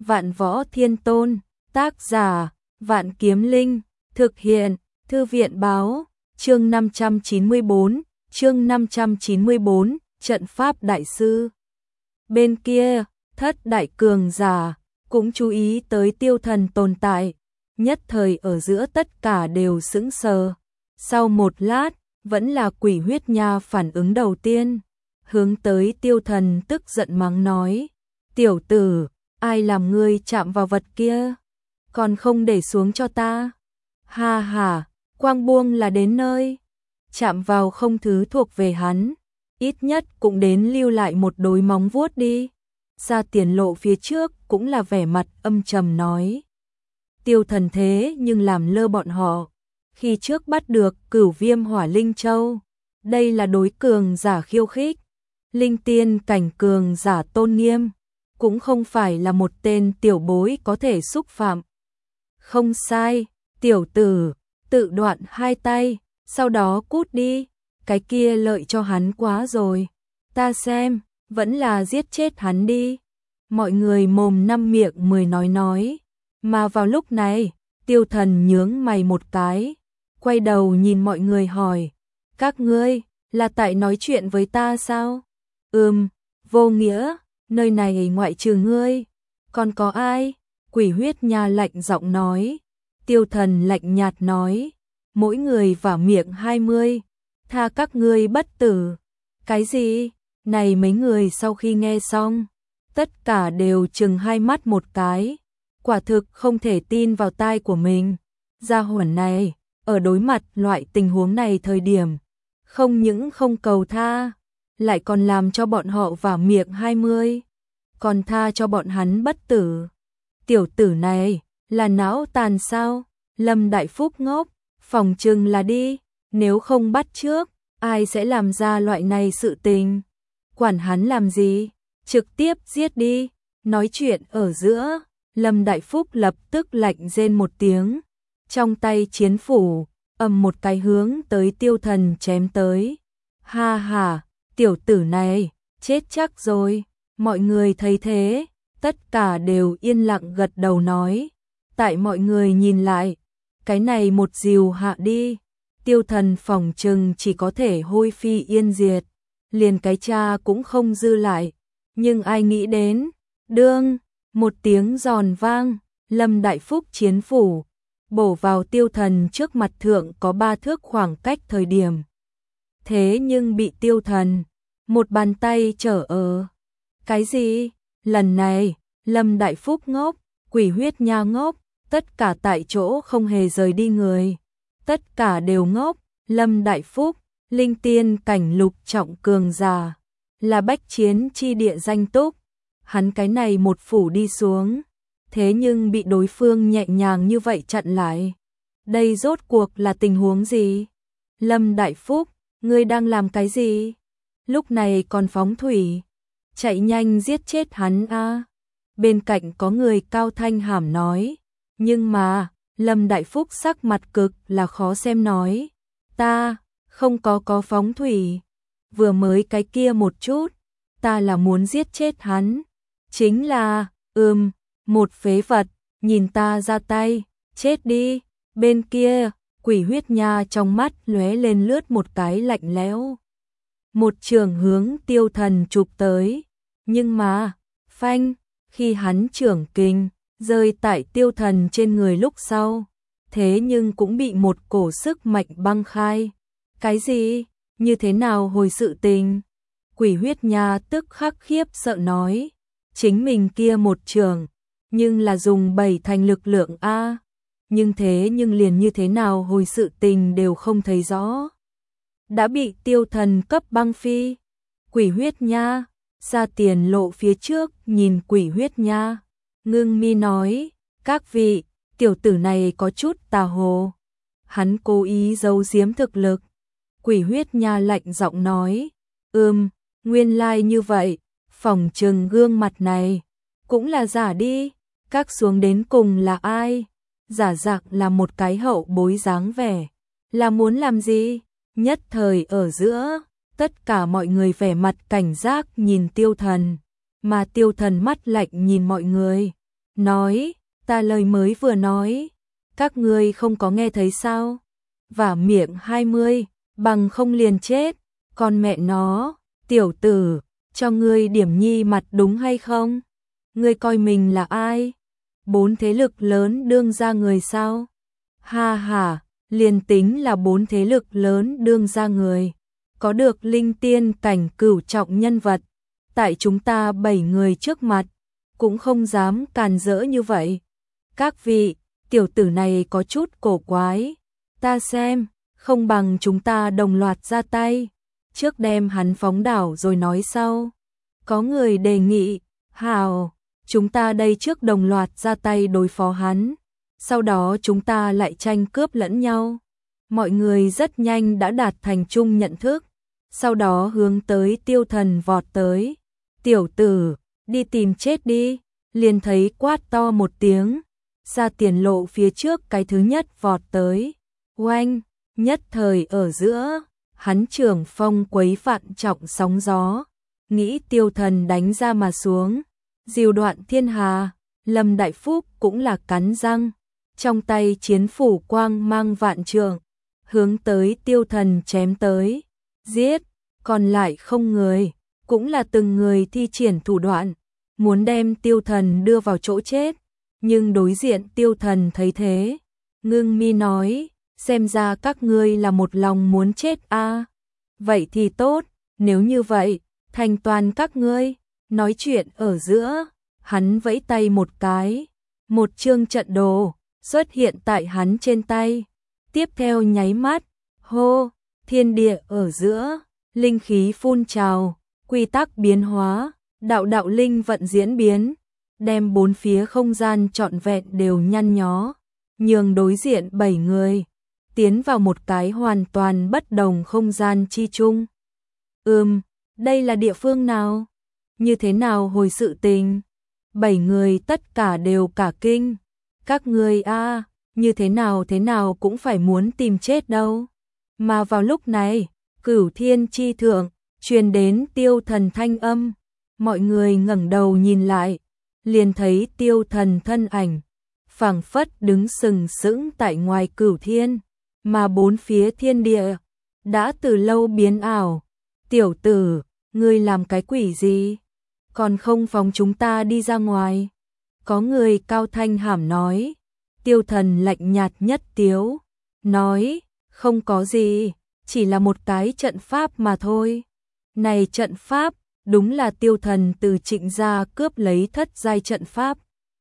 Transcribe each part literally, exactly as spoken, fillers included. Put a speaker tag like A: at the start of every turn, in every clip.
A: Vạn Võ Thiên Tôn, tác giả, Vạn Kiếm Linh, thực hiện, Thư viện báo, chương năm trăm chín mươi bốn, chương năm trăm chín mươi bốn, trận pháp đại sư. Bên kia, thất đại cường giả, cũng chú ý tới Tiêu Thần tồn tại, nhất thời ở giữa tất cả đều sững sờ. Sau một lát, vẫn là Quỷ Huyết Nha phản ứng đầu tiên, hướng tới Tiêu Thần tức giận mắng nói, tiểu tử, ai làm ngươi chạm vào vật kia, còn không để xuống cho ta. Ha ha, quang buông là đến nơi, chạm vào không thứ thuộc về hắn, ít nhất cũng đến lưu lại một đôi móng vuốt đi. Ra Tiền Lộ phía trước cũng là vẻ mặt âm trầm nói. Tiêu Thần thế nhưng làm lơ bọn họ, khi trước bắt được Cửu Viêm Hỏa Linh Châu, đây là đối cường giả khiêu khích, linh tiên cảnh cường giả tôn nghiêm, cũng không phải là một tên tiểu bối có thể xúc phạm. Không sai, tiểu tử, tự đoạn hai tay, sau đó cút đi, cái kia lợi cho hắn quá rồi, ta xem, vẫn là giết chết hắn đi. Mọi người mồm năm miệng mười nói nói, mà vào lúc này, Tiêu Thần nhướng mày một cái, quay đầu nhìn mọi người hỏi, các ngươi, là tại nói chuyện với ta sao? Ừm, vô nghĩa, nơi này ngoại trừ ngươi, còn có ai? Quỷ Huyết Nha lạnh giọng nói. Tiêu Thần lạnh nhạt nói, mỗi người vào miệng hai mươi, tha các ngươi bất tử. Cái gì? Này mấy người sau khi nghe xong, tất cả đều trừng hai mắt một cái, quả thực không thể tin vào tai của mình. Gia hỏa này, ở đối mặt loại tình huống này thời điểm, không những không cầu tha, lại còn làm cho bọn họ vào miệng hai mươi, còn tha cho bọn hắn bất tử. Tiểu tử này, là não tàn sao? Lâm Đại Phúc ngốc, phòng trừng là đi, nếu không bắt trước, ai sẽ làm ra loại này sự tình? Quản hắn làm gì? Trực tiếp giết đi. Nói chuyện ở giữa, Lâm Đại Phúc lập tức lạnh rên một tiếng, trong tay chiến phủ, ầm một cái hướng tới Tiêu Thần chém tới. Ha ha, tiểu tử này, chết chắc rồi. Mọi người thấy thế, tất cả đều yên lặng gật đầu nói. Tại mọi người nhìn lại, cái này một dìu hạ đi, Tiêu Thần phỏng chừng chỉ có thể hôi phi yên diệt, liền cái cha cũng không dư lại. Nhưng ai nghĩ đến, đương, một tiếng giòn vang, Lâm Đại Phúc chiến phủ, bổ vào Tiêu Thần trước mặt thượng có ba thước khoảng cách thời điểm. Thế nhưng bị Tiêu Thần, một bàn tay trở ở. Cái gì? Lần này, Lâm Đại Phúc ngốc, Quỷ Huyết Nha ngốc, tất cả tại chỗ không hề rời đi người. Tất cả đều ngốc, Lâm Đại Phúc, linh tiên cảnh lục trọng cường giả, là bách chiến chi địa danh túc. Hắn cái này một phủ đi xuống, thế nhưng bị đối phương nhẹ nhàng như vậy chặn lại. Đây rốt cuộc là tình huống gì? Lâm Đại Phúc, ngươi đang làm cái gì? Lúc này còn phóng thủy, chạy nhanh giết chết hắn a. Bên cạnh có người cao thanh hàm nói, nhưng mà, Lâm Đại Phúc sắc mặt cực là khó xem nói, ta, không có có phóng thủy, vừa mới cái kia một chút, ta là muốn giết chết hắn, chính là, ừm, một phế vật, nhìn ta ra tay, chết đi. Bên kia, Quỷ Huyết Nha trong mắt lóe lên lướt một cái lạnh lẽo, một trường hướng Tiêu Thần chụp tới, nhưng mà, phanh, khi hắn trưởng kình rơi tại Tiêu Thần trên người lúc sau, thế nhưng cũng bị một cổ sức mạnh băng khai. Cái gì? Như thế nào hồi sự tình? Quỷ Huyết Nha tức khắc khiếp sợ nói, chính mình kia một trường, nhưng là dùng bảy thành lực lượng a, nhưng thế nhưng liền như thế nào hồi sự tình đều không thấy rõ. Đã bị Tiêu Thần cấp băng phi. Quỷ Huyết Nha, Ra Tiền Lộ phía trước nhìn Quỷ Huyết Nha, ngưng mi nói, các vị, tiểu tử này có chút tà hồ, hắn cố ý giấu giếm thực lực. Quỷ Huyết Nha lạnh giọng nói, ừm, nguyên lai like như vậy, phỏng chừng gương mặt này, cũng là giả đi, các xuống đến cùng là ai? Giả dạng là một cái hậu bối dáng vẻ, là muốn làm gì? Nhất thời ở giữa, tất cả mọi người vẻ mặt cảnh giác nhìn Tiêu Thần, mà Tiêu Thần mắt lạnh nhìn mọi người, nói, ta lời mới vừa nói, các ngươi không có nghe thấy sao? Vả miệng hai mươi, bằng không liền chết, con mẹ nó, tiểu tử, cho ngươi điểm nhi mặt đúng hay không? Ngươi coi mình là ai? Bốn thế lực lớn đương ra người sao? Ha ha, liền tính là bốn thế lực lớn đương ra người, có được linh tiên cảnh cửu trọng nhân vật, tại chúng ta bảy người trước mặt, cũng không dám càn rỡ như vậy. Các vị, tiểu tử này có chút cổ quái, ta xem, không bằng chúng ta đồng loạt ra tay, trước đem hắn phóng đảo rồi nói sau. Có người đề nghị, hào, chúng ta đây trước đồng loạt ra tay đối phó hắn, sau đó chúng ta lại tranh cướp lẫn nhau. Mọi người rất nhanh đã đạt thành chung nhận thức, sau đó hướng tới Tiêu Thần vọt tới. Tiểu tử, đi tìm chết đi, liền thấy quát to một tiếng, ra tiền lộ phía trước cái thứ nhất vọt tới. Oanh, nhất thời ở giữa, hắn trưởng phong quấy vạn trọng sóng gió, nghĩ Tiêu Thần đánh ra mà xuống, diều đoạn thiên hà. Lâm Đại Phúc cũng là cắn răng, trong tay chiến phủ quang mang vạn trượng, hướng tới Tiêu Thần chém tới, giết, còn lại không người, cũng là từng người thi triển thủ đoạn, muốn đem Tiêu Thần đưa vào chỗ chết, nhưng đối diện Tiêu Thần thấy thế, ngưng mi nói, xem ra các ngươi là một lòng muốn chết a. À. Vậy thì tốt, nếu như vậy, thành toàn các ngươi. Nói chuyện ở giữa, hắn vẫy tay một cái, một chương trận đồ xuất hiện tại hắn trên tay. Tiếp theo nháy mắt, hô, thiên địa ở giữa, linh khí phun trào, quy tắc biến hóa, đạo đạo linh vận diễn biến, đem bốn phía không gian trọn vẹn đều nhăn nhó, nhường đối diện bảy người tiến vào một cái hoàn toàn bất đồng không gian chi chung. Ừm, đây là địa phương nào? Như thế nào hồi sự tình? Bảy người tất cả đều cả kinh. Các ngươi a, như thế nào thế nào cũng phải muốn tìm chết đâu. Mà vào lúc này, Cửu Thiên chi thượng truyền đến Tiêu Thần thanh âm, mọi người ngẩng đầu nhìn lại, liền thấy Tiêu Thần thân ảnh phảng phất đứng sừng sững tại ngoài Cửu Thiên, mà bốn phía thiên địa đã từ lâu biến ảo. Tiểu tử, ngươi làm cái quỷ gì? Còn không phóng chúng ta đi ra ngoài. Có người cao thanh hàm nói. Tiêu Thần lạnh nhạt nhất tiếu, nói, không có gì, chỉ là một cái trận pháp mà thôi. Này trận pháp, đúng là Tiêu Thần từ Trịnh gia cướp lấy thất giai trận pháp.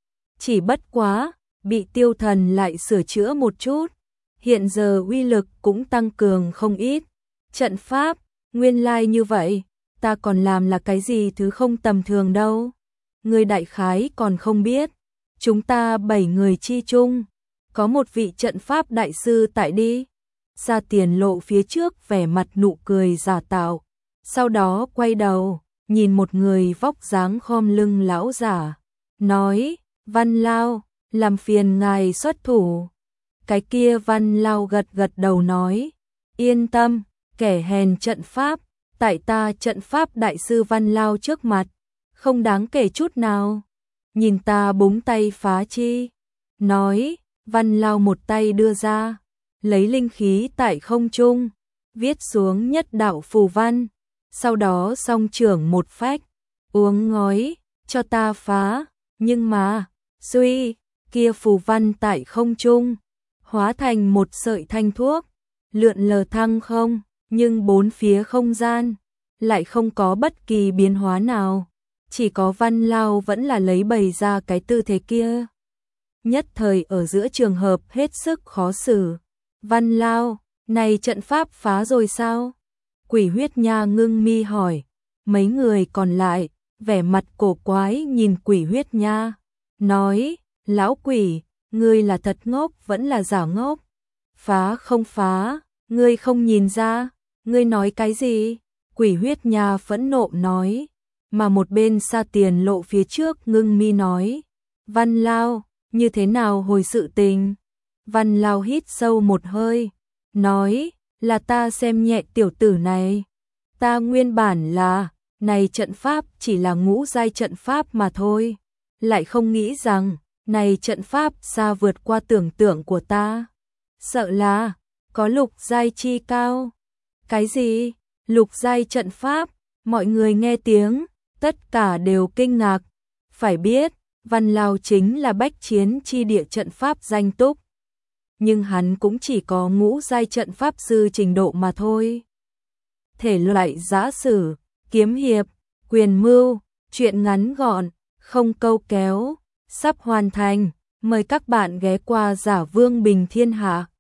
A: Chỉ bất quá, bị Tiêu Thần lại sửa chữa một chút, hiện giờ uy lực cũng tăng cường không ít. Trận pháp, nguyên lai như vậy, ta còn làm là cái gì thứ không tầm thường đâu. Người đại khái còn không biết, chúng ta bảy người chi chung, có một vị trận pháp đại sư tại đi. Ra tiền lộ phía trước vẻ mặt nụ cười giả tạo, sau đó quay đầu, nhìn một người vóc dáng khom lưng lão giả, nói, Văn Lao, làm phiền ngài xuất thủ. Cái kia Văn Lao gật gật đầu nói, yên tâm, kẻ hèn trận pháp, tại ta trận pháp đại sư Văn Lao trước mặt, không đáng kể chút nào. Nhìn ta búng tay phá chi. Nói, Văn Lao một tay đưa ra, lấy linh khí tại không trung, viết xuống nhất đạo phù văn, sau đó song trưởng một phách, uống ngói, cho ta phá, nhưng mà, suy, kia phù văn tại không trung, hóa thành một sợi thanh thuốc, lượn lờ thăng không, nhưng bốn phía không gian, lại không có bất kỳ biến hóa nào, chỉ có Văn Lao vẫn là lấy bày ra cái tư thế kia. Nhất thời ở giữa trường hợp hết sức khó xử. Văn Lao, này trận pháp phá rồi sao? Quỷ Huyết Nha ngưng mi hỏi. Mấy người còn lại, vẻ mặt cổ quái nhìn Quỷ Huyết Nha, nói, lão quỷ, ngươi là thật ngốc vẫn là giả ngốc? Phá không phá, ngươi không nhìn ra, ngươi nói cái gì? Quỷ Huyết Nha phẫn nộ nói, mà một bên Sa Tiền Lộ phía trước ngưng mi nói, Văn Lao, như thế nào hồi sự tình? Văn Lao hít sâu một hơi, nói, là ta xem nhẹ tiểu tử này. Ta nguyên bản là, này trận pháp chỉ là ngũ giai trận pháp mà thôi. lại không nghĩ rằng, này trận pháp xa vượt qua tưởng tượng của ta. Sợ là, có lục giai chi cao. Cái gì? Lục giai trận pháp? Mọi người nghe tiếng, tất cả đều kinh ngạc. Phải biết, Văn Lao chính là bách chiến chi địa trận pháp danh túc. Nhưng hắn cũng chỉ có ngũ giai trận pháp sư trình độ mà thôi. Thể loại giã sử, kiếm hiệp, quyền mưu, truyện ngắn gọn, không câu kéo, sắp hoàn thành. Mời các bạn ghé qua Giả Vương Bình Thiên Hạ.